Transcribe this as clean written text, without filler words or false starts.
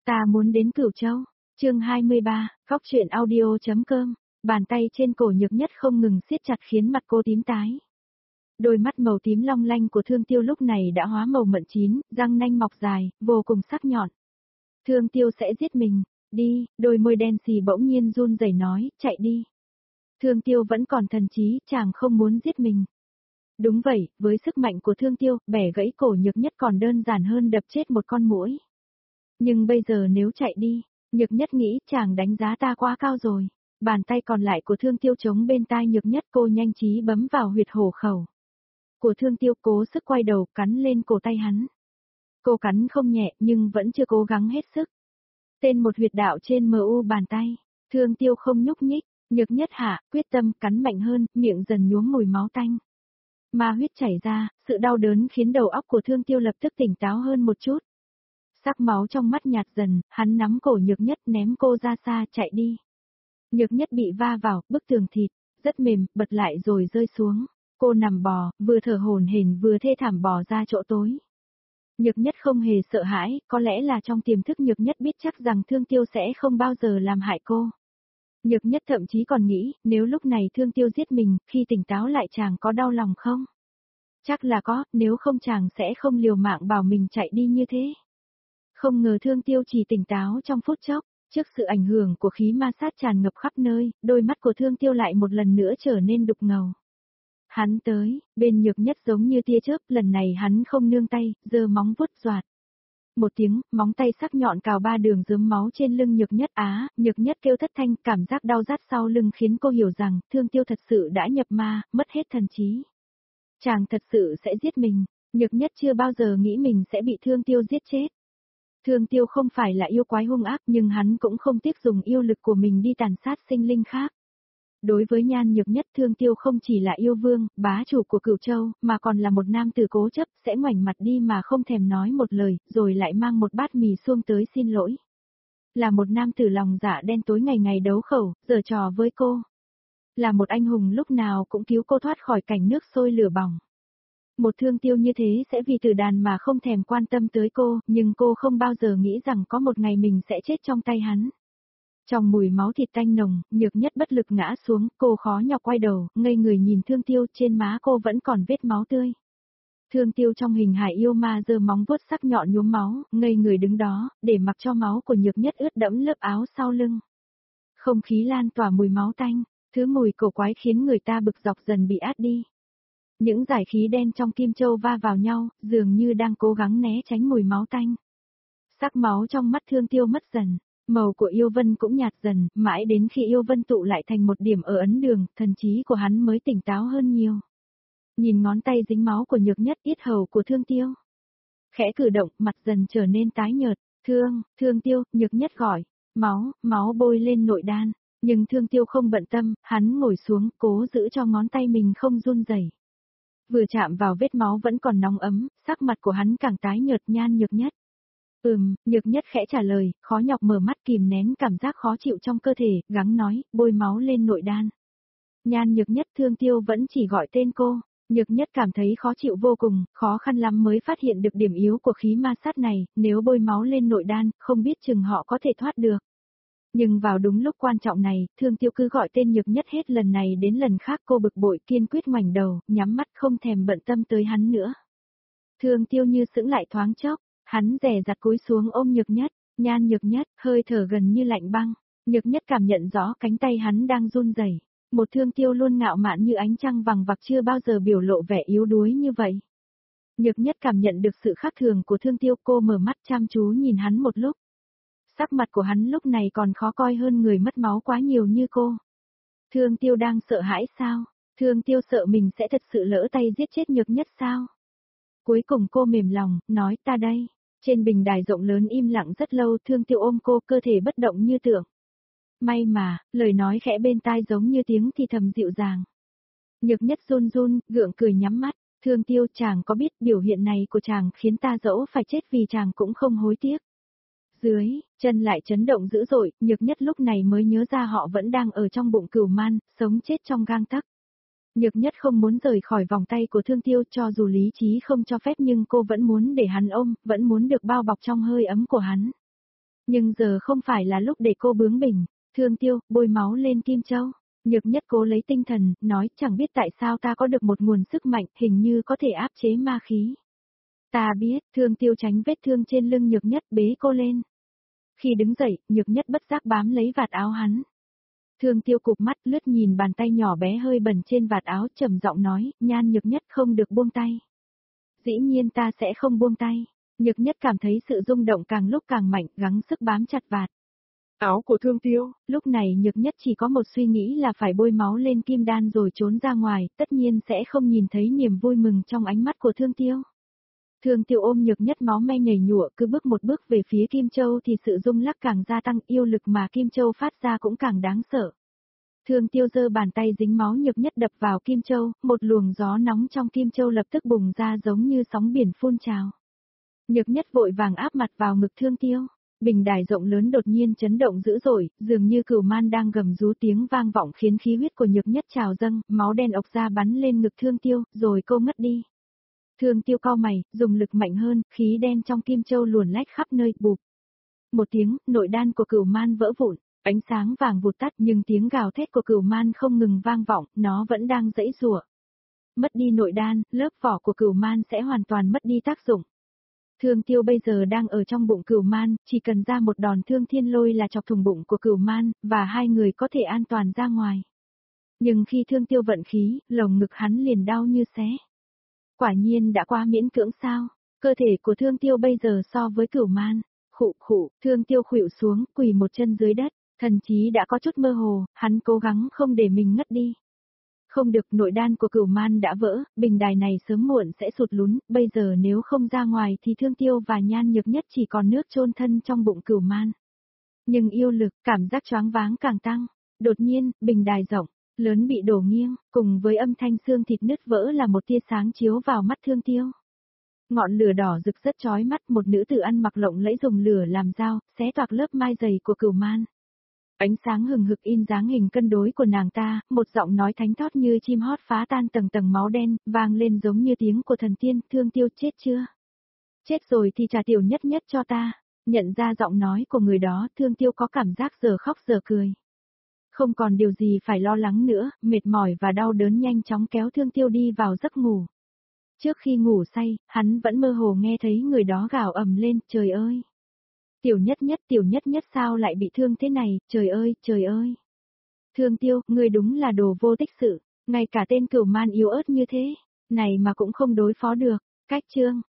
Ta muốn đến Cửu Châu. Chương 23, góc truyện audio.com. Bàn tay trên cổ Nhược Nhất không ngừng siết chặt khiến mặt cô tím tái. Đôi mắt màu tím long lanh của Thương Tiêu lúc này đã hóa màu mận chín, răng nanh mọc dài, vô cùng sắc nhọn. Thương Tiêu sẽ giết mình, đi, đôi môi đen xì bỗng nhiên run rẩy nói, chạy đi. Thương Tiêu vẫn còn thần trí, chàng không muốn giết mình. Đúng vậy, với sức mạnh của Thương Tiêu, bẻ gãy cổ Nhược Nhất còn đơn giản hơn đập chết một con muỗi. Nhưng bây giờ nếu chạy đi, Nhược Nhất nghĩ chàng đánh giá ta quá cao rồi. Bàn tay còn lại của Thương Tiêu chống bên tai Nhược Nhất, cô nhanh trí bấm vào huyệt hổ khẩu của Thương Tiêu, cố sức quay đầu cắn lên cổ tay hắn. Cô cắn không nhẹ nhưng vẫn chưa cố gắng hết sức. Tên một huyệt đạo trên mu bàn tay, Thương Tiêu không nhúc nhích, Nhược Nhất hạ, quyết tâm cắn mạnh hơn, miệng dần nhuốm mùi máu tanh. Ma huyết chảy ra, sự đau đớn khiến đầu óc của Thương Tiêu lập tức tỉnh táo hơn một chút. Sắc máu trong mắt nhạt dần, hắn nắm cổ Nhược Nhất ném cô ra xa chạy đi. Nhược Nhất bị va vào bức tường thịt, rất mềm, bật lại rồi rơi xuống. Cô nằm bò, vừa thở hổn hển vừa thê thảm bò ra chỗ tối. Nhược Nhất không hề sợ hãi, có lẽ là trong tiềm thức Nhược Nhất biết chắc rằng Thương Tiêu sẽ không bao giờ làm hại cô. Nhược Nhất thậm chí còn nghĩ, nếu lúc này Thương Tiêu giết mình, khi tỉnh táo lại chàng có đau lòng không? Chắc là có, nếu không chàng sẽ không liều mạng bảo mình chạy đi như thế. Không ngờ Thương Tiêu chỉ tỉnh táo trong phút chốc, trước sự ảnh hưởng của khí ma sát tràn ngập khắp nơi, đôi mắt của Thương Tiêu lại một lần nữa trở nên đục ngầu. Hắn tới, bên Nhược Nhất giống như tia chớp, lần này hắn không nương tay, giơ móng vuốt doạt. Một tiếng, móng tay sắc nhọn cào 3 đường rớm máu trên lưng Nhược Nhất. Nhược Nhất kêu thất thanh, cảm giác đau rát sau lưng khiến cô hiểu rằng, Thương Tiêu thật sự đã nhập ma, mất hết thần trí. Chàng thật sự sẽ giết mình, Nhược Nhất chưa bao giờ nghĩ mình sẽ bị Thương Tiêu giết chết. Thương Tiêu không phải là yêu quái hung ác nhưng hắn cũng không tiếc dùng yêu lực của mình đi tàn sát sinh linh khác. Đối với Nhan Nhược Nhất, Thương Tiêu không chỉ là yêu vương, bá chủ của Cửu Châu, mà còn là một nam tử cố chấp, sẽ ngoảnh mặt đi mà không thèm nói một lời, rồi lại mang một bát mì xuông tới xin lỗi. Là một nam tử lòng dạ đen tối ngày ngày đấu khẩu, giở trò với cô. Là một anh hùng lúc nào cũng cứu cô thoát khỏi cảnh nước sôi lửa bỏng. Một Thương Tiêu như thế sẽ vì tử đàn mà không thèm quan tâm tới cô, nhưng cô không bao giờ nghĩ rằng có một ngày mình sẽ chết trong tay hắn. Trong mùi máu thịt tanh nồng, Nhược Nhất bất lực ngã xuống, cô khó nhọc quay đầu, ngây người nhìn Thương Tiêu, trên má cô vẫn còn vết máu tươi. Thương Tiêu trong hình hài yêu ma giơ móng vuốt sắc nhọn nhuốm máu, ngây người đứng đó, để mặc cho máu của Nhược Nhất ướt đẫm lớp áo sau lưng. Không khí lan tỏa mùi máu tanh, thứ mùi cổ quái khiến người ta bực dọc dần bị át đi. Những dải khí đen trong kim châu va vào nhau, dường như đang cố gắng né tránh mùi máu tanh. Sắc máu trong mắt Thương Tiêu mất dần, màu của yêu vân cũng nhạt dần, mãi đến khi yêu vân tụ lại thành một điểm ở ấn đường, thần trí của hắn mới tỉnh táo hơn nhiều. Nhìn ngón tay dính máu của Nhược Nhất, yết hầu của Thương Tiêu. Khẽ cử động, mặt dần trở nên tái nhợt, Thương Tiêu, Nhược Nhất gọi, máu bôi lên nội đan, nhưng Thương Tiêu không bận tâm, hắn ngồi xuống, cố giữ cho ngón tay mình không run rẩy. Vừa chạm vào vết máu vẫn còn nóng ấm, sắc mặt của hắn càng tái nhợt. Nhan Nhược Nhất. Nhược Nhất khẽ trả lời, khó nhọc mở mắt kìm nén cảm giác khó chịu trong cơ thể, gắng nói, bôi máu lên nội đan. Nhan Nhược Nhất, Thương Tiêu vẫn chỉ gọi tên cô. Nhược Nhất cảm thấy khó chịu vô cùng, khó khăn lắm mới phát hiện được điểm yếu của khí ma sát này, nếu bôi máu lên nội đan, không biết chừng họ có thể thoát được. Nhưng vào đúng lúc quan trọng này, Thương Tiêu cứ gọi tên Nhược Nhất hết lần này đến lần khác, cô bực bội kiên quyết ngoảnh đầu, nhắm mắt không thèm bận tâm tới hắn nữa. Thương Tiêu như sững lại thoáng chốc, hắn dè dặt cúi xuống ôm Nhược Nhất. Nhan Nhược Nhất, hơi thở gần như lạnh băng. Nhược Nhất cảm nhận rõ cánh tay hắn đang run rẩy. Một Thương Tiêu luôn ngạo mạn như ánh trăng vằng vặc chưa bao giờ biểu lộ vẻ yếu đuối như vậy. Nhược Nhất cảm nhận được sự khác thường của Thương Tiêu, cô mở mắt chăm chú nhìn hắn một lúc. Sắc mặt của hắn lúc này còn khó coi hơn người mất máu quá nhiều như cô. Thương Tiêu đang sợ hãi sao? Thương Tiêu sợ mình sẽ thật sự lỡ tay giết chết Nhược Nhất sao? Cuối cùng cô mềm lòng, nói ta đây. Trên bình đài rộng lớn im lặng rất lâu, Thương Tiêu ôm cô, cơ thể bất động như tượng. May mà, lời nói khẽ bên tai giống như tiếng thì thầm dịu dàng. Nhược Nhất run run, gượng cười nhắm mắt. Thương Tiêu, chàng có biết biểu hiện này của chàng khiến ta dẫu phải chết vì chàng cũng không hối tiếc. Dưới, chân lại chấn động dữ dội, Nhược Nhất lúc này mới nhớ ra họ vẫn đang ở trong bụng Cửu Man, sống chết trong gang tấc. Nhược Nhất không muốn rời khỏi vòng tay của Thương Tiêu, cho dù lý trí không cho phép nhưng cô vẫn muốn để hắn ôm, vẫn muốn được bao bọc trong hơi ấm của hắn. Nhưng giờ không phải là lúc để cô bướng bỉnh. Thương Tiêu, bôi máu lên Kim Châu. Nhược Nhất cố lấy tinh thần, nói chẳng biết tại sao ta có được một nguồn sức mạnh, hình như có thể áp chế ma khí. Ta biết, Thương Tiêu tránh vết thương trên lưng Nhược Nhất bế cô lên. Khi đứng dậy, Nhược Nhất bất giác bám lấy vạt áo hắn. Thương Tiêu cụp mắt lướt nhìn bàn tay nhỏ bé hơi bẩn trên vạt áo trầm giọng nói, Nhan Nhược Nhất không được buông tay. Dĩ nhiên ta sẽ không buông tay. Nhược Nhất cảm thấy sự rung động càng lúc càng mạnh, gắng sức bám chặt vạt áo của Thương Tiêu. Lúc này Nhược Nhất chỉ có một suy nghĩ là phải bôi máu lên kim đan rồi trốn ra ngoài, tất nhiên sẽ không nhìn thấy niềm vui mừng trong ánh mắt của Thương Tiêu. Thương Tiêu ôm Nhược Nhất máu me nhảy nhụa, cứ bước một bước về phía Kim Châu thì sự rung lắc càng gia tăng, yêu lực mà Kim Châu phát ra cũng càng đáng sợ. Thương Tiêu giơ bàn tay dính máu Nhược Nhất đập vào Kim Châu, một luồng gió nóng trong Kim Châu lập tức bùng ra giống như sóng biển phun trào. Nhược Nhất vội vàng áp mặt vào ngực Thương Tiêu. Bình đài rộng lớn đột nhiên chấn động dữ dội, dường như cửu man đang gầm rú, tiếng vang vọng khiến khí huyết của Nhược Nhất trào dâng, máu đen ộc ra bắn lên ngực Thương Tiêu, rồi cô ngất đi. Thương Tiêu cau mày, dùng lực mạnh hơn, khí đen trong Kim Châu luồn lách khắp nơi, bụp. Một tiếng, nội đan của cửu man vỡ vụn, ánh sáng vàng vụt tắt nhưng tiếng gào thét của cửu man không ngừng vang vọng, nó vẫn đang giãy giụa. Mất đi nội đan, lớp vỏ của cửu man sẽ hoàn toàn mất đi tác dụng. Thương Tiêu bây giờ đang ở trong bụng cửu man, chỉ cần ra một đòn thương thiên lôi là chọc thủng bụng của cửu man, và hai người có thể an toàn ra ngoài. Nhưng khi Thương Tiêu vận khí, lồng ngực hắn liền đau như xé. Quả nhiên đã quá miễn cưỡng sao, cơ thể của Thương Tiêu bây giờ so với cửu man. Khụ khụ, Thương Tiêu khuỵu xuống, quỳ một chân dưới đất, thần trí đã có chút mơ hồ, hắn cố gắng không để mình ngất đi. Không được, nội đan của cửu man đã vỡ, bình đài này sớm muộn sẽ sụt lún, bây giờ nếu không ra ngoài thì Thương Tiêu và Nhan Nhược Nhất chỉ còn nước chôn thân trong bụng cửu man. Nhưng yêu lực, cảm giác choáng váng càng tăng. Đột nhiên, bình đài rộng, lớn bị đổ nghiêng, cùng với âm thanh xương thịt nứt vỡ là một tia sáng chiếu vào mắt Thương Tiêu. Ngọn lửa đỏ rực rất chói mắt, một nữ tử ăn mặc lộng lẫy dùng lửa làm dao, xé toạc lớp mai dày của cửu man. Ánh sáng hừng hực in dáng hình cân đối của nàng ta, một giọng nói thánh thót như chim hót phá tan tầng tầng máu đen, vang lên giống như tiếng của thần tiên, Thương Tiêu chết chưa? Chết rồi thì trả Tiểu Nhất Nhất cho ta. Nhận ra giọng nói của người đó, Thương Tiêu có cảm giác giờ khóc giờ cười. Không còn điều gì phải lo lắng nữa, mệt mỏi và đau đớn nhanh chóng kéo Thương Tiêu đi vào giấc ngủ. Trước khi ngủ say, hắn vẫn mơ hồ nghe thấy người đó gào ầm lên, trời ơi! Tiểu Nhất Nhất sao lại bị thương thế này, trời ơi, trời ơi! Thương Tiêu, ngươi đúng là đồ vô tích sự, ngay cả tên cửu man yếu ớt như thế, này mà cũng không đối phó được, cách chương.